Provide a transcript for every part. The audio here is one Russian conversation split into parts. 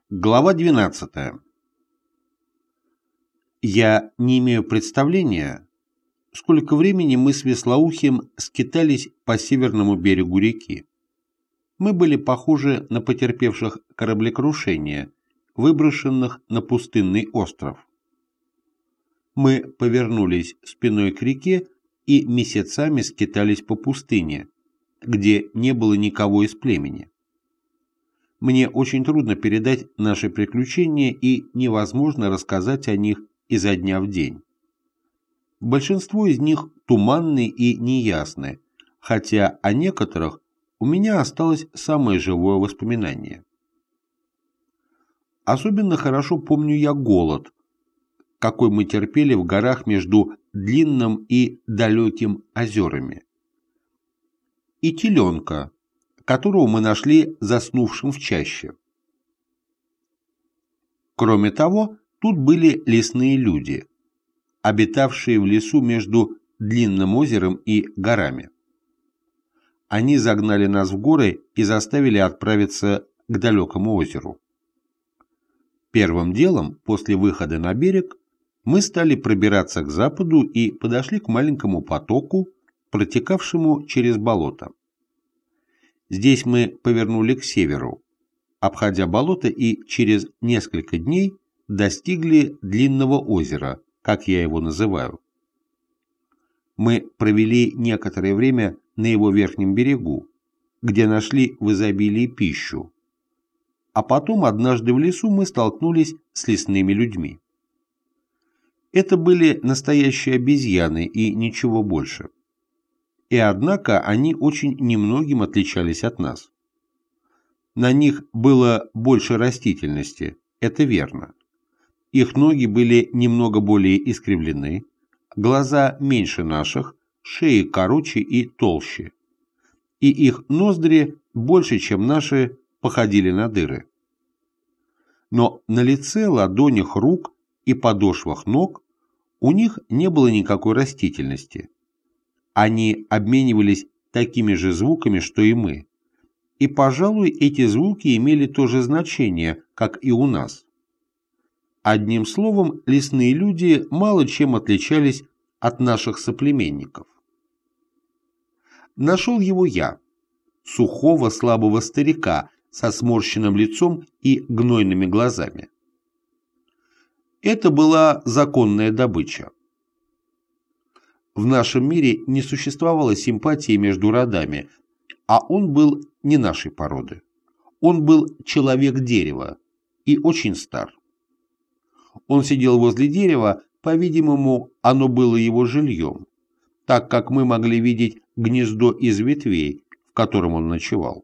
Глава 12. Я не имею представления, сколько времени мы с Веслоухим скитались по северному берегу реки. Мы были похожи на потерпевших кораблекрушение, выброшенных на пустынный остров. Мы повернулись спиной к реке и месяцами скитались по пустыне, где не было никого из племени. Мне очень трудно передать наши приключения и невозможно рассказать о них изо дня в день. Большинство из них туманны и неясны, хотя о некоторых у меня осталось самое живое воспоминание. Особенно хорошо помню я голод, какой мы терпели в горах между длинным и далеким озерами, и теленка, которого мы нашли заснувшим в чаще. Кроме того, тут были лесные люди, обитавшие в лесу между длинным озером и горами. Они загнали нас в горы и заставили отправиться к далекому озеру. Первым делом, после выхода на берег, мы стали пробираться к западу и подошли к маленькому потоку, протекавшему через болото. Здесь мы повернули к северу, обходя болото, и через несколько дней достигли длинного озера, как я его называю. Мы провели некоторое время на его верхнем берегу, где нашли в изобилии пищу, а потом однажды в лесу мы столкнулись с лесными людьми. Это были настоящие обезьяны и ничего больше. И однако они очень немногим отличались от нас. На них было больше растительности, это верно. Их ноги были немного более искривлены, глаза меньше наших, шеи короче и толще. И их ноздри больше, чем наши, походили на дыры. Но на лице, ладонях рук и подошвах ног у них не было никакой растительности. Они обменивались такими же звуками, что и мы. И, пожалуй, эти звуки имели то же значение, как и у нас. Одним словом, лесные люди мало чем отличались от наших соплеменников. Нашел его я, сухого слабого старика со сморщенным лицом и гнойными глазами. Это была законная добыча. В нашем мире не существовало симпатии между родами, а он был не нашей породы. Он был человек-дерево и очень стар. Он сидел возле дерева, по-видимому, оно было его жильем, так как мы могли видеть гнездо из ветвей, в котором он ночевал.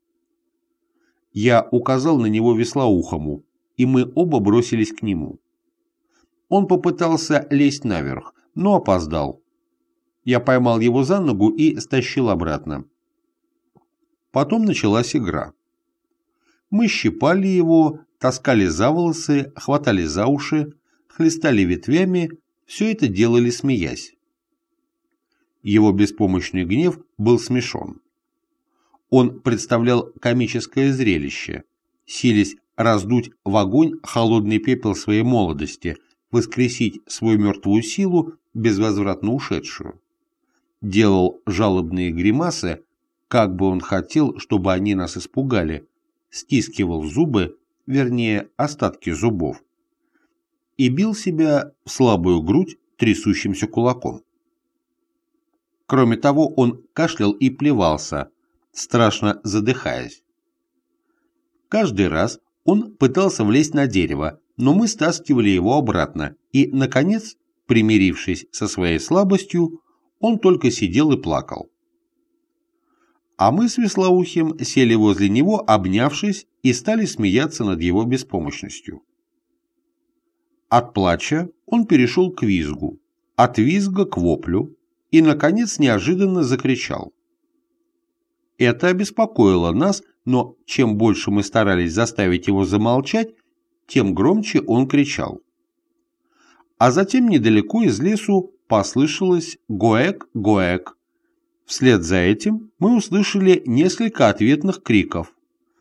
Я указал на него Веслоухому, и мы оба бросились к нему. Он попытался лезть наверх, но опоздал. Я поймал его за ногу и стащил обратно. Потом началась игра. Мы щипали его, таскали за волосы, хватали за уши, хлестали ветвями, все это делали смеясь. Его беспомощный гнев был смешон. Он представлял комическое зрелище, силясь раздуть в огонь холодный пепел своей молодости, воскресить свою мертвую силу, безвозвратно ушедшую. Делал жалобные гримасы, как бы он хотел, чтобы они нас испугали, стискивал зубы, вернее, остатки зубов, и бил себя в слабую грудь трясущимся кулаком. Кроме того, он кашлял и плевался, страшно задыхаясь. Каждый раз он пытался влезть на дерево, но мы стаскивали его обратно, и, наконец, примирившись со своей слабостью, он только сидел и плакал. А мы с Веслоухим сели возле него, обнявшись, и стали смеяться над его беспомощностью. От плача он перешел к визгу, от визга к воплю и, наконец, неожиданно закричал. Это обеспокоило нас, но чем больше мы старались заставить его замолчать, тем громче он кричал. А затем недалеко из лесу послышалось «гоэк-гоэк». Вслед за этим мы услышали несколько ответных криков,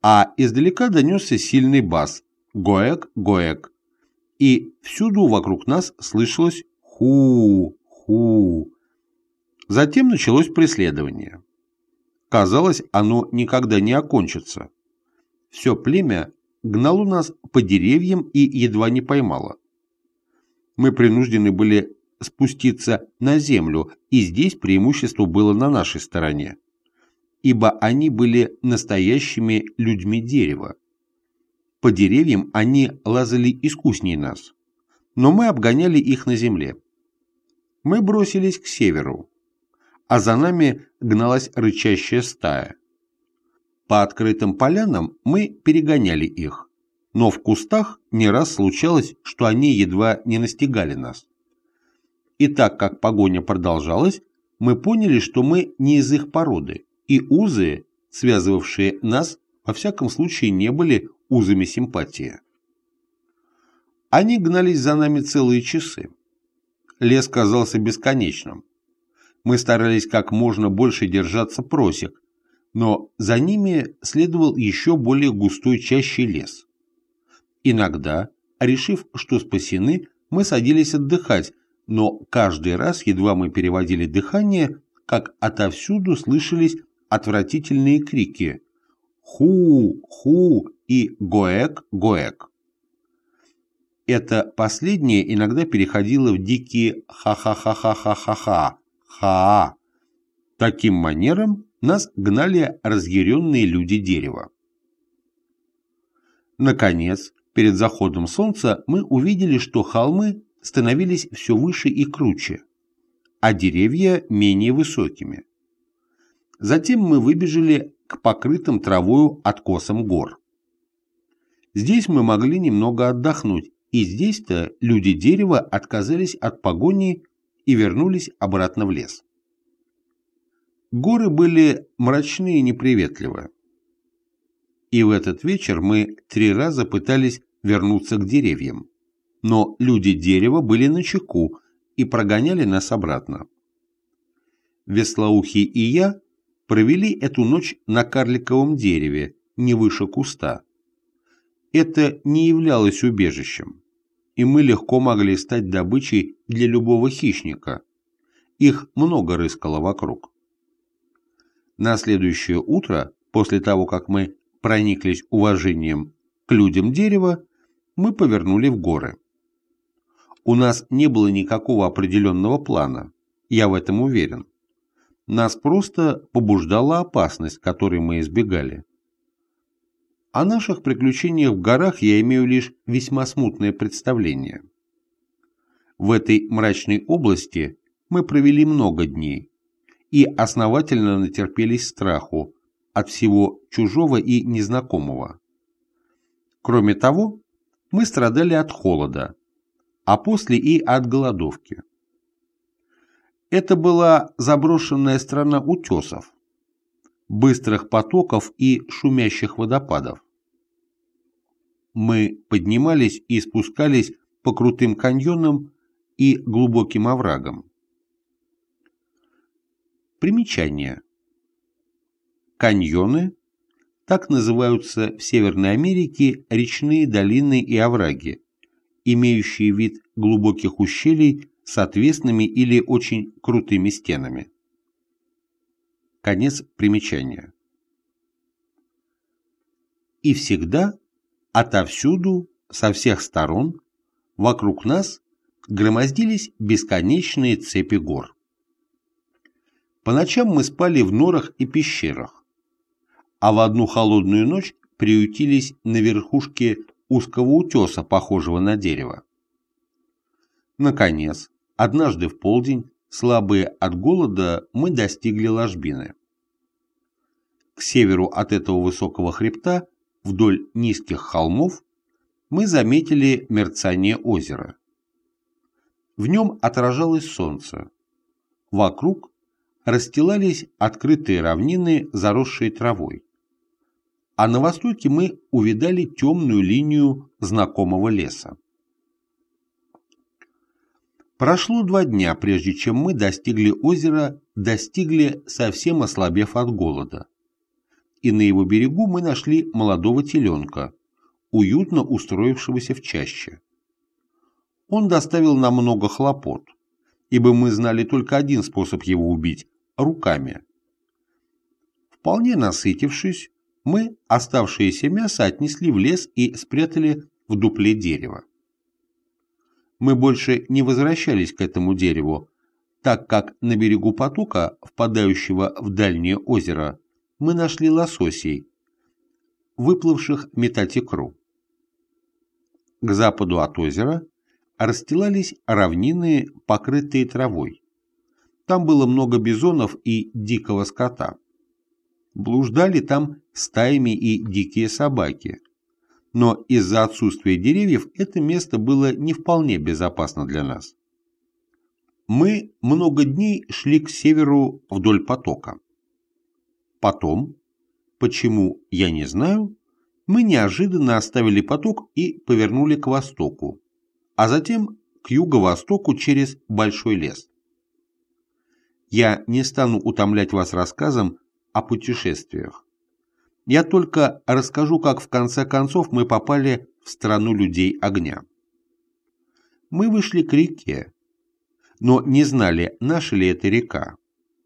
а издалека донесся сильный бас «Гоэк, гоэк», и всюду вокруг нас слышалось «ху-ху». Затем началось преследование. Казалось, оно никогда не окончится. Все племя гнало нас по деревьям и едва не поймало. Мы принуждены были спуститься на землю, и здесь преимущество было на нашей стороне, ибо они были настоящими людьми дерева. По деревьям они лазали искусней нас, но мы обгоняли их на земле. Мы бросились к северу, а за нами гналась рычащая стая. По открытым полянам мы перегоняли их, но в кустах не раз случалось, что они едва не настигали нас. И так как погоня продолжалась, мы поняли, что мы не из их породы, и узы, связывавшие нас, во всяком случае не были узами симпатии. Они гнались за нами целые часы. Лес казался бесконечным. Мы старались как можно больше держаться просек, но за ними следовал еще более густой чащий лес. Иногда, решив, что спасены, мы садились отдыхать, но каждый раз, едва мы переводили дыхание, как отовсюду слышались отвратительные крики «Ху-ху» и «Гоэк, гоэк». Это последнее иногда переходило в дикие «ха-ха-ха-ха-ха-ха-ха», «ха». Таким манером нас гнали разъяренные люди дерева. Наконец, перед заходом солнца мы увидели, что холмы становились все выше и круче, а деревья менее высокими. Затем мы выбежали к покрытым травою откосам гор. Здесь мы могли немного отдохнуть, и здесь-то люди дерева отказались от погони и вернулись обратно в лес. Горы были мрачны и неприветливы. И в этот вечер мы 3 раза пытались вернуться к деревьям, но люди дерева были начеку и прогоняли нас обратно. Веслоухий и я провели эту ночь на карликовом дереве, не выше куста. Это не являлось убежищем, и мы легко могли стать добычей для любого хищника. Их много рыскало вокруг. На следующее утро, после того, как мы прониклись уважением к людям дерева, мы повернули в горы. У нас не было никакого определенного плана, я в этом уверен. Нас просто побуждала опасность, которой мы избегали. О наших приключениях в горах я имею лишь весьма смутное представление. В этой мрачной области мы провели много дней и основательно натерпелись страху от всего чужого и незнакомого. Кроме того, мы страдали от холода, а после и от голодовки. Это была заброшенная страна утесов, быстрых потоков и шумящих водопадов. Мы поднимались и спускались по крутым каньонам и глубоким оврагам. Примечание. Каньоны – так называются в Северной Америке речные долины и овраги, имеющие вид глубоких ущелий с отвесными или очень крутыми стенами. Конец примечания. И всегда, отовсюду, со всех сторон, вокруг нас громоздились бесконечные цепи гор. По ночам мы спали в норах и пещерах, а в одну холодную ночь приютились на верхушке узкого утеса, похожего на дерево. Наконец, однажды в полдень, слабые от голода, мы достигли ложбины. К северу от этого высокого хребта, вдоль низких холмов, мы заметили мерцание озера. В нем отражалось солнце. Вокруг расстилались открытые равнины, заросшие травой. А на востоке мы увидали темную линию знакомого леса. Прошло 2 дня, прежде чем мы достигли озера, совсем ослабев от голода. и на его берегу мы нашли молодого теленка, уютно устроившегося в чаще. Он доставил нам много хлопот, ибо мы знали только один способ его убить – руками. Вполне насытившись, мы оставшееся мясо отнесли в лес и спрятали в дупле дерева. Мы больше не возвращались к этому дереву, так как на берегу потока, впадающего в дальнее озеро, мы нашли лососей, выплывших метать икру. К западу от озера расстилались равнины, покрытые травой. Там было много бизонов и дикого скота. Блуждали там стаями и дикие собаки. Но из-за отсутствия деревьев это место было не вполне безопасно для нас. Мы много дней шли к северу вдоль потока. Потом, почему, я не знаю, мы неожиданно оставили поток и повернули к востоку, а затем к юго-востоку через большой лес. Я не стану утомлять вас рассказом о путешествиях. Я только расскажу, как в конце концов мы попали в страну людей огня. Мы вышли к реке, но не знали, наша ли это река.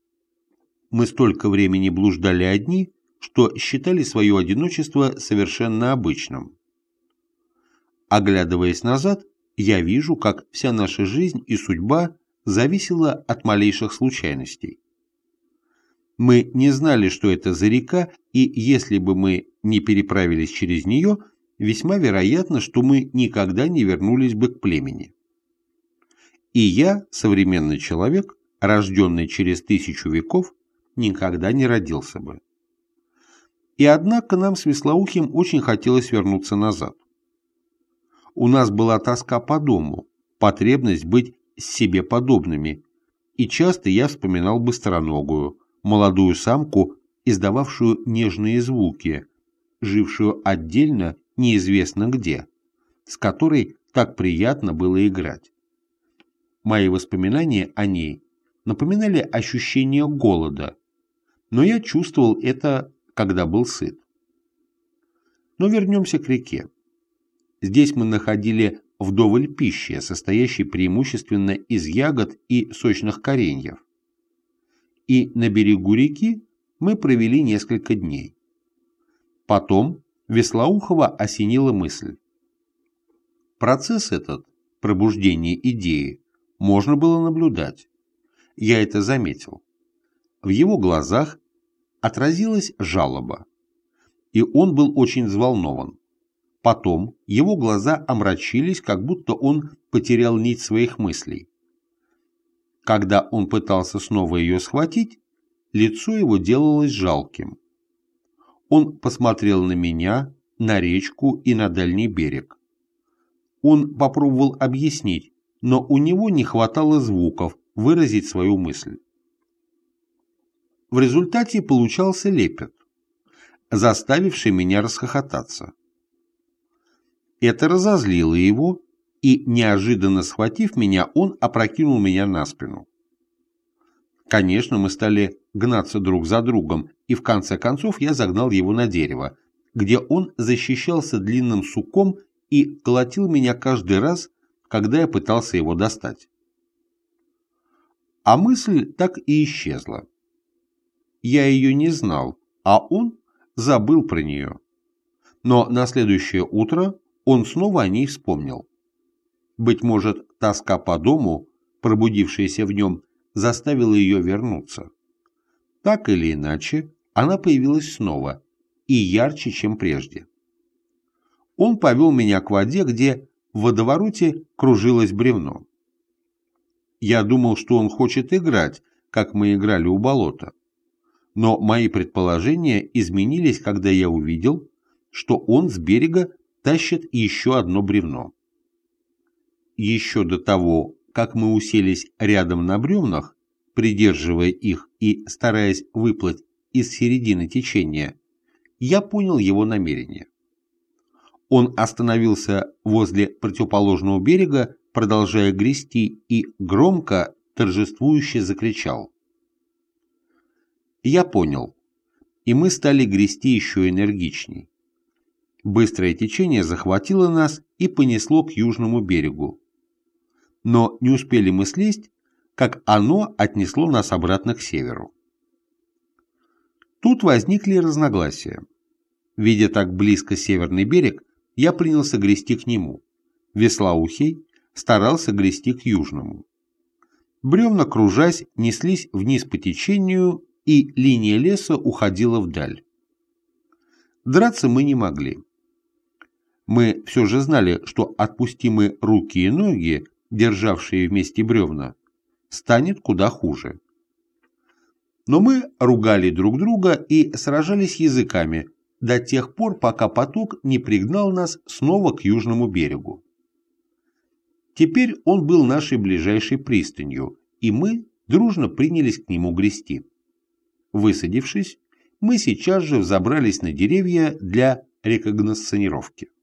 Мы столько времени блуждали одни, что считали свое одиночество совершенно обычным. Оглядываясь назад, я вижу, как вся наша жизнь и судьба зависела от малейших случайностей. Мы не знали, что это за река, и если бы мы не переправились через нее, весьма вероятно, что мы никогда не вернулись бы к племени. И я, современный человек, рожденный через 1000 веков, никогда не родился бы. И однако нам с Вислоухим очень хотелось вернуться назад. У нас была тоска по дому, потребность быть себе подобными, и часто я вспоминал быстроногую, молодую самку, издававшую нежные звуки, жившую отдельно неизвестно где, с которой так приятно было играть. Мои воспоминания о ней напоминали ощущение голода, но я чувствовал это, когда был сыт. Но вернемся к реке. Здесь мы находили вдоволь пищи, состоящей преимущественно из ягод и сочных кореньев. И на берегу реки мы провели несколько дней. Потом Вислоухова осенила мысль. Процесс этот, пробуждение идеи, можно было наблюдать. Я это заметил. В его глазах отразилась жалоба, и он был очень взволнован. Потом его глаза омрачились, как будто он потерял нить своих мыслей. Когда он пытался снова ее схватить, лицо его делалось жалким. Он посмотрел на меня, на речку и на дальний берег. Он попробовал объяснить, но у него не хватало звуков выразить свою мысль. В результате получался лепет, заставивший меня расхохотаться. Это разозлило его, и, неожиданно схватив меня, он опрокинул меня на спину. Конечно, мы стали гнаться друг за другом, и в конце концов я загнал его на дерево, где он защищался длинным суком и колотил меня каждый раз, когда я пытался его достать. А мысль так и исчезла. Я ее не знал, а он забыл про нее. Но на следующее утро он снова о ней вспомнил. Быть может, тоска по дому, пробудившаяся в нем, заставила ее вернуться. Так или иначе, она появилась снова, и ярче, чем прежде. Он повел меня к воде, где в водовороте кружилось бревно. Я думал, что он хочет играть, как мы играли у болота. Но мои предположения изменились, когда я увидел, что он с берега тащит еще одно бревно. Еще до того, как мы уселись рядом на бревнах, придерживая их и стараясь выплыть из середины течения, я понял его намерение. Он остановился возле противоположного берега, продолжая грести, и громко, торжествующе закричал. Я понял. и мы стали грести еще энергичней. Быстрое течение захватило нас и понесло к южному берегу. Но не успели мы слезть, как оно отнесло нас обратно к северу. Тут возникли разногласия. Видя так близко северный берег, я принялся грести к нему. Веслоухий старался грести к южному. Бревна, кружась, неслись вниз по течению, и линия леса уходила вдаль. Драться мы не могли. Мы все же знали, что отпустим мы руки и ноги, державшие вместе бревна, станет куда хуже. Но мы ругали друг друга и сражались языками до тех пор, пока поток не пригнал нас снова к южному берегу. Теперь он был нашей ближайшей пристанью, и мы дружно принялись к нему грести. Высадившись, мы сейчас же взобрались на деревья для рекогносцировки.